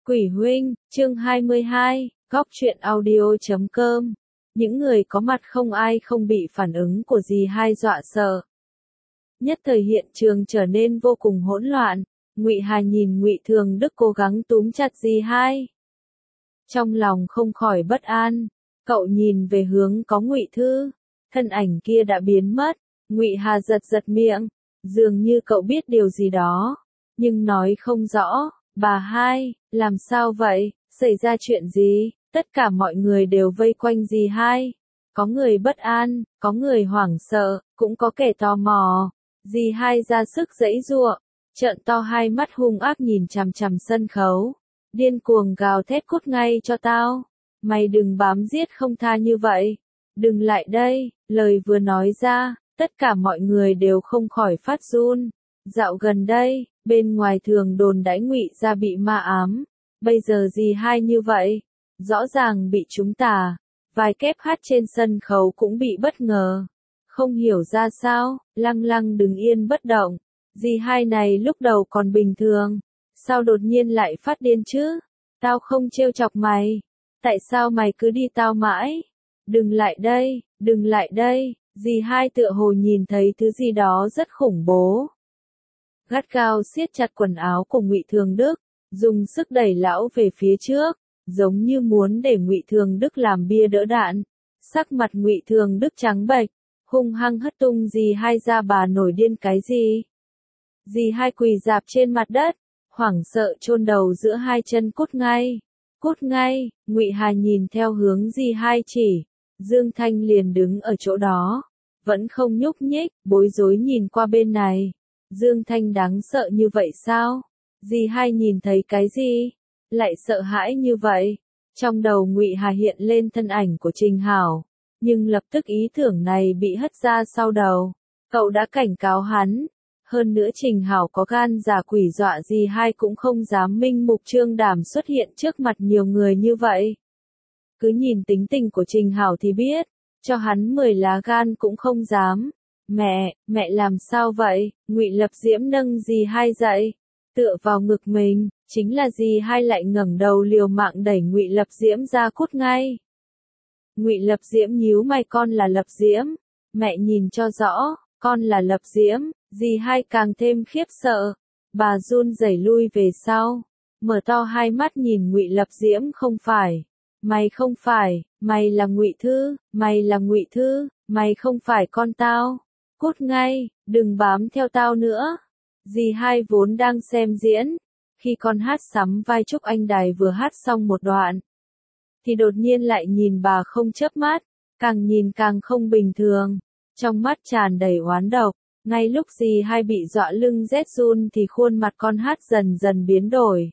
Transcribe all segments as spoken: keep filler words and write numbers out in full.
Quỷ huynh, chương hai mươi hai, góc truyện audio chấm com. Những người có mặt không ai không bị phản ứng của dì hai dọa sợ. Nhất thời hiện trường trở nên vô cùng hỗn loạn. Ngụy Hà nhìn Ngụy Thường Đức cố gắng túm chặt dì hai, trong lòng không khỏi bất an. Cậu nhìn về hướng có Ngụy Thư, thân ảnh kia đã biến mất. Ngụy Hà giật giật miệng, dường như cậu biết điều gì đó, nhưng nói không rõ. Bà hai, làm sao vậy, xảy ra chuyện gì? Tất cả mọi người đều vây quanh dì hai. Có người bất an, có người hoảng sợ, cũng có kẻ tò mò. Dì hai ra sức giãy giụa, trợn to hai mắt hung ác nhìn chằm chằm sân khấu, điên cuồng gào thét cút ngay cho tao. Mày đừng bám giết không tha như vậy. Đừng lại đây, lời vừa nói ra, tất cả mọi người đều không khỏi phát run. Dạo gần đây, bên ngoài thường đồn đãi Ngụy gia bị ma ám, bây giờ dì hai như vậy, rõ ràng bị trúng tà. Vài kép hát trên sân khấu cũng bị bất ngờ, không hiểu ra sao, lăng lăng đứng yên bất động. Dì hai này lúc đầu còn bình thường, sao đột nhiên lại phát điên chứ? Tao không trêu chọc mày, tại sao mày cứ đi tao mãi? Đừng lại đây, đừng lại đây. Dì hai tựa hồ nhìn thấy thứ gì đó rất khủng bố, gắt gao siết chặt quần áo của Ngụy Thường Đức, dùng sức đẩy lão về phía trước, giống như muốn để Ngụy Thường Đức làm bia đỡ đạn. Sắc mặt Ngụy Thường Đức trắng bệch, hung hăng hất tung dì hai ra. Bà nổi điên cái gì? Dì hai quỳ rạp trên mặt đất, hoảng sợ chôn đầu giữa hai chân. Cút ngay, cút ngay. Ngụy Hà nhìn theo hướng dì hai chỉ, Dương Thanh liền đứng ở chỗ đó, vẫn không nhúc nhích, bối rối nhìn qua bên này. Dương Thanh đáng sợ như vậy sao? Dì hai nhìn thấy cái gì? Lại sợ hãi như vậy? Trong đầu Ngụy Hà hiện lên thân ảnh của Trình Hảo, nhưng lập tức ý tưởng này bị hất ra sau đầu. Cậu đã cảnh cáo hắn. Hơn nữa Trình Hảo có gan giả quỷ dọa dì hai cũng không dám minh mục trương đảm xuất hiện trước mặt nhiều người như vậy. Cứ nhìn tính tình của Trình Hảo thì biết, cho hắn mười lá gan cũng không dám. Mẹ, mẹ làm sao vậy? Ngụy Lập Diễm nâng dì hai dậy, tựa vào ngực mình. Chính là dì hai lại ngẩng đầu liều mạng đẩy Ngụy Lập Diễm ra. Cút ngay. Ngụy Lập Diễm nhíu mày. Con là Lập Diễm, mẹ nhìn cho rõ, con là Lập Diễm. Dì hai càng thêm khiếp sợ, bà run rẩy lui về sau, mở to hai mắt nhìn Ngụy Lập Diễm. Không phải, mày không phải, mày là Ngụy Thư, mày là Ngụy Thư, mày không phải con tao. Cút ngay, đừng bám theo tao nữa. Dì hai vốn đang xem diễn, khi con hát sắm vai Trúc Anh Đài vừa hát xong một đoạn, thì đột nhiên lại nhìn bà không chớp mắt, càng nhìn càng không bình thường, trong mắt tràn đầy oán độc. Ngay lúc dì hai bị dọa lưng rét run thì khuôn mặt con hát dần dần biến đổi,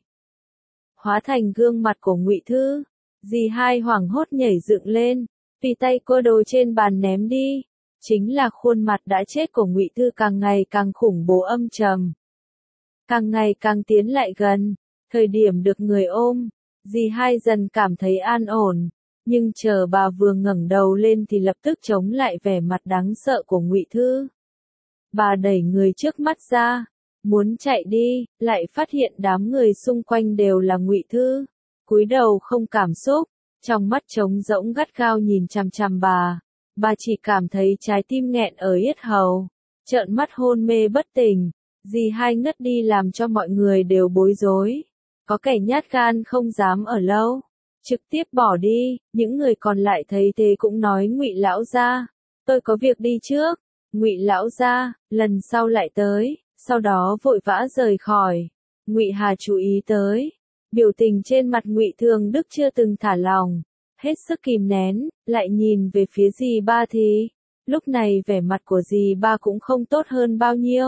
hóa thành gương mặt của Ngụy Thư. Dì hai hoảng hốt nhảy dựng lên, tùy tay cô đồ trên bàn ném đi. Chính là khuôn mặt đã chết của Ngụy Thư càng ngày càng khủng bố âm trầm, càng ngày càng tiến lại gần. Thời điểm được người ôm, dì hai dần cảm thấy an ổn, nhưng chờ bà vừa ngẩng đầu lên thì lập tức chống lại vẻ mặt đáng sợ của Ngụy Thư. Bà đẩy người trước mắt ra, muốn chạy đi, lại phát hiện đám người xung quanh đều là Ngụy Thư, cúi đầu không cảm xúc, trong mắt trống rỗng gắt gao nhìn chằm chằm bà. Bà chỉ cảm thấy trái tim nghẹn ở yết hầu, trợn mắt hôn mê bất tỉnh. Dì hai ngất đi làm cho mọi người đều bối rối. Có kẻ nhát gan không dám ở lâu, trực tiếp bỏ đi. Những người còn lại thấy thế cũng nói Ngụy lão gia, tôi có việc đi trước. Ngụy lão gia, lần sau lại tới. Sau đó vội vã rời khỏi. Ngụy Hà chú ý tới, biểu tình trên mặt Ngụy Thường Đức chưa từng thả lỏng, hết sức kìm nén, lại nhìn về phía dì ba thì, lúc này vẻ mặt của dì ba cũng không tốt hơn bao nhiêu.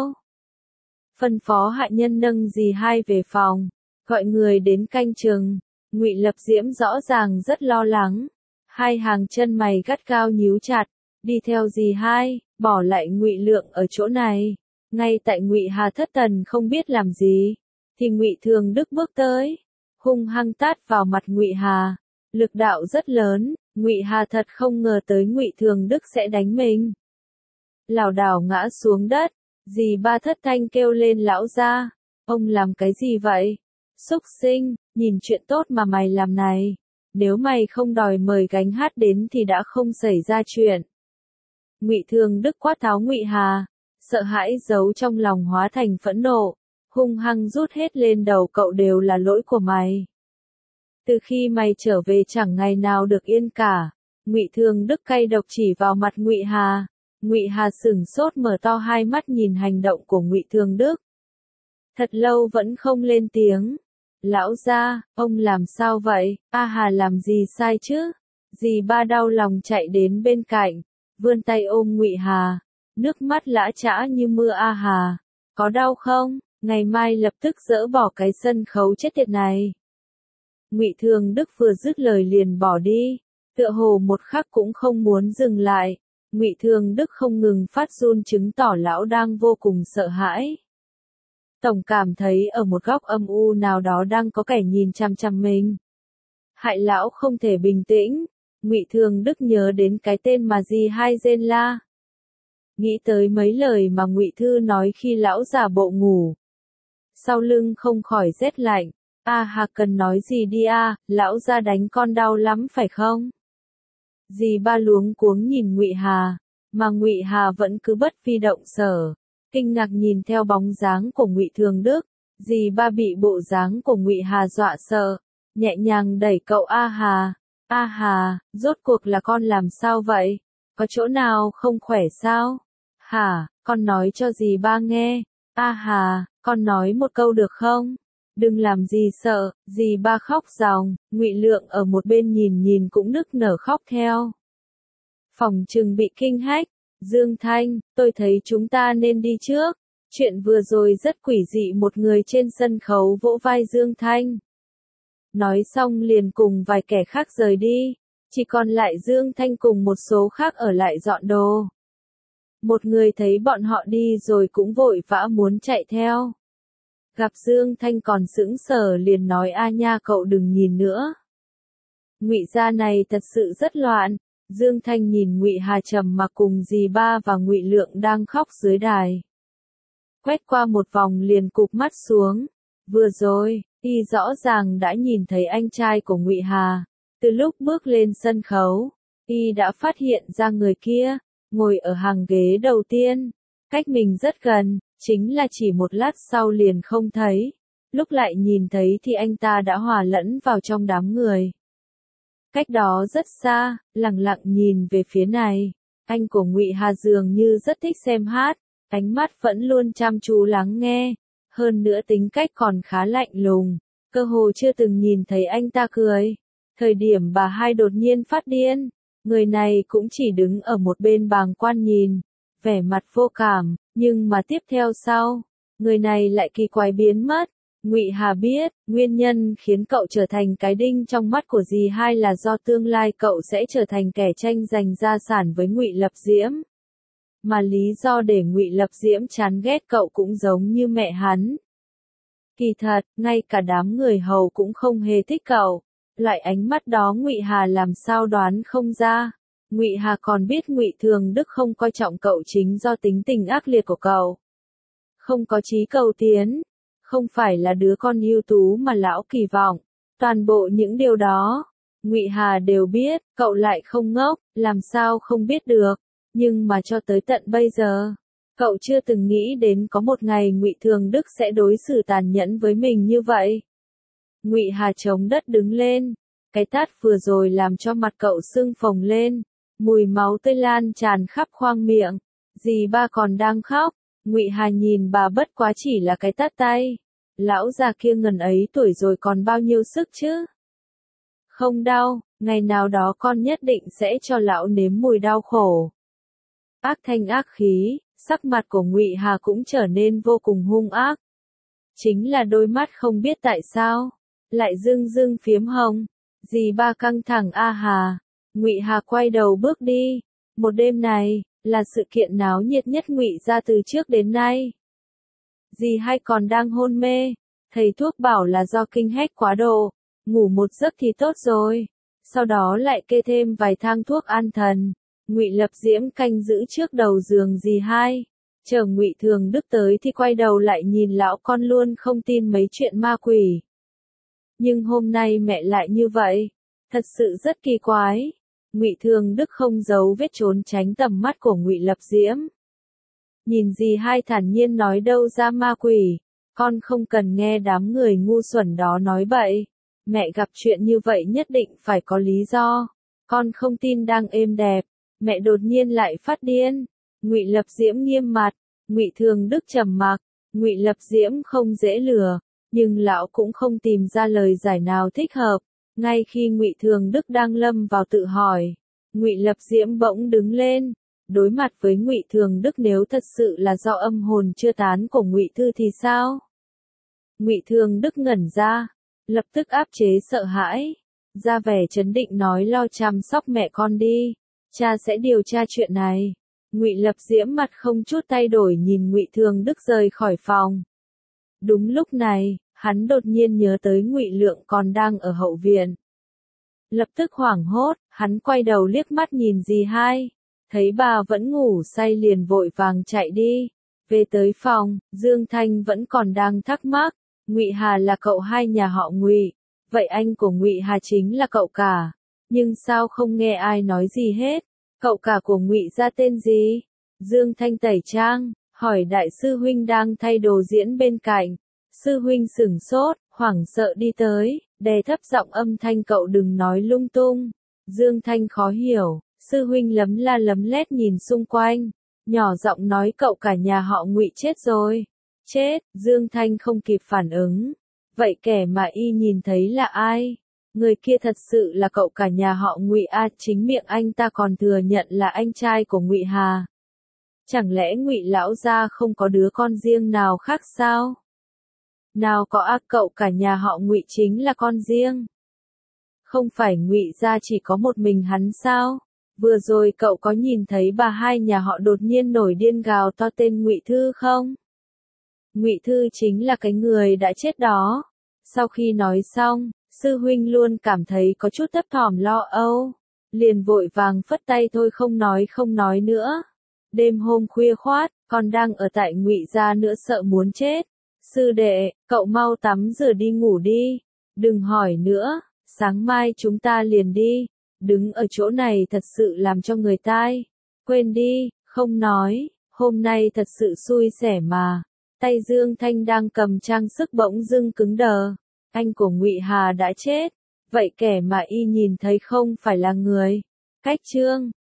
Phân phó hạ nhân nâng dì hai về phòng, gọi người đến canh chừng. Ngụy Lập Diễm rõ ràng rất lo lắng, hai hàng chân mày gắt gao nhíu chặt, đi theo dì hai, bỏ lại Ngụy Lượng ở chỗ này. Ngay tại Ngụy Hà thất thần không biết làm gì, thì Ngụy Thường Đức bước tới, hung hăng tát vào mặt Ngụy Hà. Lực đạo rất lớn, Ngụy Hà thật không ngờ tới Ngụy Thường Đức sẽ đánh mình. Lảo đảo ngã xuống đất, dì ba thất thanh kêu lên lão gia, ông làm cái gì vậy? Xúc sinh, nhìn chuyện tốt mà mày làm này. Nếu mày không đòi mời gánh hát đến thì đã không xảy ra chuyện. Ngụy Thường Đức quát tháo Ngụy Hà, sợ hãi giấu trong lòng hóa thành phẫn nộ, hung hăng rút hết lên đầu cậu, đều là lỗi của mày. Từ khi mày trở về chẳng ngày nào được yên cả. Ngụy Thường Đức cay độc chỉ vào mặt Ngụy Hà. Ngụy Hà sửng sốt mở to hai mắt nhìn hành động của Ngụy Thường Đức. Thật lâu vẫn không lên tiếng. Lão gia, ông làm sao vậy? A Hà làm gì sai chứ? Dì ba đau lòng chạy đến bên cạnh, vươn tay ôm Ngụy Hà, nước mắt lã chã như mưa. A Hà, có đau không? Ngày mai lập tức dỡ bỏ cái sân khấu chết tiệt này. Ngụy Thường Đức vừa dứt lời liền bỏ đi, tựa hồ một khắc cũng không muốn dừng lại. Ngụy Thường Đức không ngừng phát run chứng tỏ lão đang vô cùng sợ hãi. Tổng cảm thấy ở một góc âm u nào đó đang có kẻ nhìn chằm chằm mình. Hại lão không thể bình tĩnh. Ngụy Thường Đức nhớ đến cái tên mà dì hai rên la. Nghĩ tới mấy lời mà Ngụy Thư nói khi lão giả bộ ngủ. Sau lưng không khỏi rét lạnh. A Hà cần nói gì đi a, lão gia đánh con đau lắm phải không? Dì ba luống cuống nhìn Ngụy Hà, mà Ngụy Hà vẫn cứ bất vi động sở, kinh ngạc nhìn theo bóng dáng của Ngụy Thường Đức. Dì ba bị bộ dáng của Ngụy Hà dọa sợ, nhẹ nhàng đẩy cậu. A Hà, A Hà, rốt cuộc là con làm sao vậy? Có chỗ nào không khỏe sao? Hả, con nói cho dì ba nghe. A Hà, con nói một câu được không? Đừng làm gì sợ, dì ba khóc ròng. Ngụy Lượng ở một bên nhìn nhìn cũng nức nở khóc theo. Phòng trừng bị kinh hách. Dương Thanh, tôi thấy chúng ta nên đi trước. Chuyện vừa rồi rất quỷ dị. Một người trên sân khấu vỗ vai Dương Thanh. Nói xong liền cùng vài kẻ khác rời đi. Chỉ còn lại Dương Thanh cùng một số khác ở lại dọn đồ. Một người thấy bọn họ đi rồi cũng vội vã muốn chạy theo. Gặp Dương Thanh còn sững sờ liền nói: A nha, cậu đừng nhìn nữa. Ngụy gia này thật sự rất loạn. Dương Thanh nhìn Ngụy Hà trầm mặc cùng dì ba và Ngụy Lượng đang khóc dưới đài. Quét qua một vòng liền cụp mắt xuống. Vừa rồi, y rõ ràng đã nhìn thấy anh trai của Ngụy Hà. Từ lúc bước lên sân khấu, y đã phát hiện ra người kia, ngồi ở hàng ghế đầu tiên, cách mình rất gần, chính là chỉ một lát sau liền không thấy. Lúc lại nhìn thấy thì anh ta đã hòa lẫn vào trong đám người. Cách đó rất xa, lặng lặng nhìn về phía này. Anh của Ngụy Hà dường như rất thích xem hát, ánh mắt vẫn luôn chăm chú lắng nghe. Hơn nữa tính cách còn khá lạnh lùng, cơ hồ chưa từng nhìn thấy anh ta cười. Thời điểm bà hai đột nhiên phát điên, người này cũng chỉ đứng ở một bên bàng quan nhìn, vẻ mặt vô cảm, nhưng mà tiếp theo sau, người này lại kỳ quái biến mất. Ngụy Hà biết, nguyên nhân khiến cậu trở thành cái đinh trong mắt của dì hai là do tương lai cậu sẽ trở thành kẻ tranh giành gia sản với Ngụy Lập Diễm. Mà lý do để Ngụy Lập Diễm chán ghét cậu cũng giống như mẹ hắn. Kỳ thật, ngay cả đám người hầu cũng không hề thích cậu. Loại ánh mắt đó Ngụy Hà làm sao đoán không ra. Ngụy Hà còn biết Ngụy Thường Đức không coi trọng cậu chính do tính tình ác liệt của cậu. Không có chí cầu tiến, không phải là đứa con ưu tú mà lão kỳ vọng. Toàn bộ những điều đó, Ngụy Hà đều biết, cậu lại không ngốc, làm sao không biết được. Nhưng mà cho tới tận bây giờ, cậu chưa từng nghĩ đến có một ngày Ngụy Thường Đức sẽ đối xử tàn nhẫn với mình như vậy. Ngụy Hà chống đất đứng lên, cái tát vừa rồi làm cho mặt cậu sưng phồng lên, mùi máu tươi lan tràn khắp khoang miệng. Dì ba còn đang khóc, Ngụy Hà nhìn bà bất quá chỉ là cái tát tay. Lão già kia ngần ấy tuổi rồi còn bao nhiêu sức chứ? Không đau, ngày nào đó con nhất định sẽ cho lão nếm mùi đau khổ. Ác thanh ác khí, sắc mặt của Ngụy Hà cũng trở nên vô cùng hung ác. Chính là đôi mắt không biết tại sao lại rưng rưng phiếm hồng. Dì ba căng thẳng. A Hà. Ngụy Hà quay đầu bước đi. Một đêm này là sự kiện náo nhiệt nhất Ngụy gia từ trước đến nay. Dì hai còn đang hôn mê, thầy thuốc bảo là do kinh hách quá độ, ngủ một giấc thì tốt rồi. Sau đó lại kê thêm vài thang thuốc an thần. Ngụy Lập Diễm canh giữ trước đầu giường dì hai. Chờ Ngụy Thường Đức tới thì quay đầu lại nhìn lão con luôn không tin mấy chuyện ma quỷ. Nhưng hôm nay mẹ lại như vậy, thật sự rất kỳ quái. Ngụy Thường Đức không giấu vết trốn tránh tầm mắt của Ngụy Lập Diễm. Nhìn dì hai thản nhiên nói đâu ra ma quỷ, con không cần nghe đám người ngu xuẩn đó nói bậy. Mẹ gặp chuyện như vậy nhất định phải có lý do. Con không tin đang êm đẹp, mẹ đột nhiên lại phát điên. Ngụy Lập Diễm nghiêm mặt, Ngụy Thường Đức trầm mặc. Ngụy Lập Diễm không dễ lừa, nhưng lão cũng không tìm ra lời giải nào thích hợp. Ngay khi Ngụy Thường Đức đang lâm vào tự hỏi, Ngụy Lập Diễm bỗng đứng lên. Đối mặt với Ngụy Thường Đức, nếu thật sự là do âm hồn chưa tán của Ngụy Thư thì sao? Ngụy Thường Đức ngẩn ra, lập tức áp chế sợ hãi, ra vẻ trấn định nói lo chăm sóc mẹ con đi, cha sẽ điều tra chuyện này. Ngụy Lập Diễm mặt không chút thay đổi nhìn Ngụy Thường Đức rời khỏi phòng. Đúng lúc này, hắn đột nhiên nhớ tới Ngụy Lượng còn đang ở hậu viện. Lập tức hoảng hốt, hắn quay đầu liếc mắt nhìn dì hai, thấy bà vẫn ngủ say liền vội vàng chạy đi. Về tới phòng, Dương Thanh vẫn còn đang thắc mắc, Ngụy Hà là cậu hai nhà họ Ngụy, vậy anh của Ngụy Hà chính là cậu cả, nhưng sao không nghe ai nói gì hết? Cậu cả của Ngụy gia tên gì? Dương Thanh tẩy trang, hỏi đại sư huynh đang thay đồ diễn bên cạnh. Sư huynh sửng sốt, hoảng sợ đi tới, đè thấp giọng âm thanh cậu đừng nói lung tung. Dương Thanh khó hiểu, sư huynh lấm la lấm lét nhìn xung quanh, nhỏ giọng nói cậu cả nhà họ Ngụy chết rồi. Chết, Dương Thanh không kịp phản ứng. Vậy kẻ mà y nhìn thấy là ai? Người kia thật sự là cậu cả nhà họ Ngụy a, chính miệng anh ta còn thừa nhận là anh trai của Ngụy Hà. Chẳng lẽ Ngụy lão gia không có đứa con riêng nào khác sao? Nào có a, cậu cả nhà họ Ngụy chính là con riêng. Không phải Ngụy gia chỉ có một mình hắn sao? Vừa rồi cậu có nhìn thấy bà hai nhà họ đột nhiên nổi điên gào to tên Ngụy Thư không? Ngụy Thư chính là cái người đã chết đó. Sau khi nói xong, sư huynh luôn cảm thấy có chút thấp thỏm lo âu, liền vội vàng phất tay thôi không nói không nói nữa. Đêm hôm khuya khoát, còn đang ở tại Ngụy gia nữa sợ muốn chết. Sư đệ, cậu mau tắm rửa đi ngủ đi, đừng hỏi nữa, sáng mai chúng ta liền đi. Đứng ở chỗ này thật sự làm cho người tai. Quên đi, không nói, hôm nay thật sự xui xẻ mà. Tay Dương Thanh đang cầm trang sức bỗng dưng cứng đờ. Anh của Ngụy Hà đã chết. Vậy kẻ mà y nhìn thấy không phải là người. Cách chương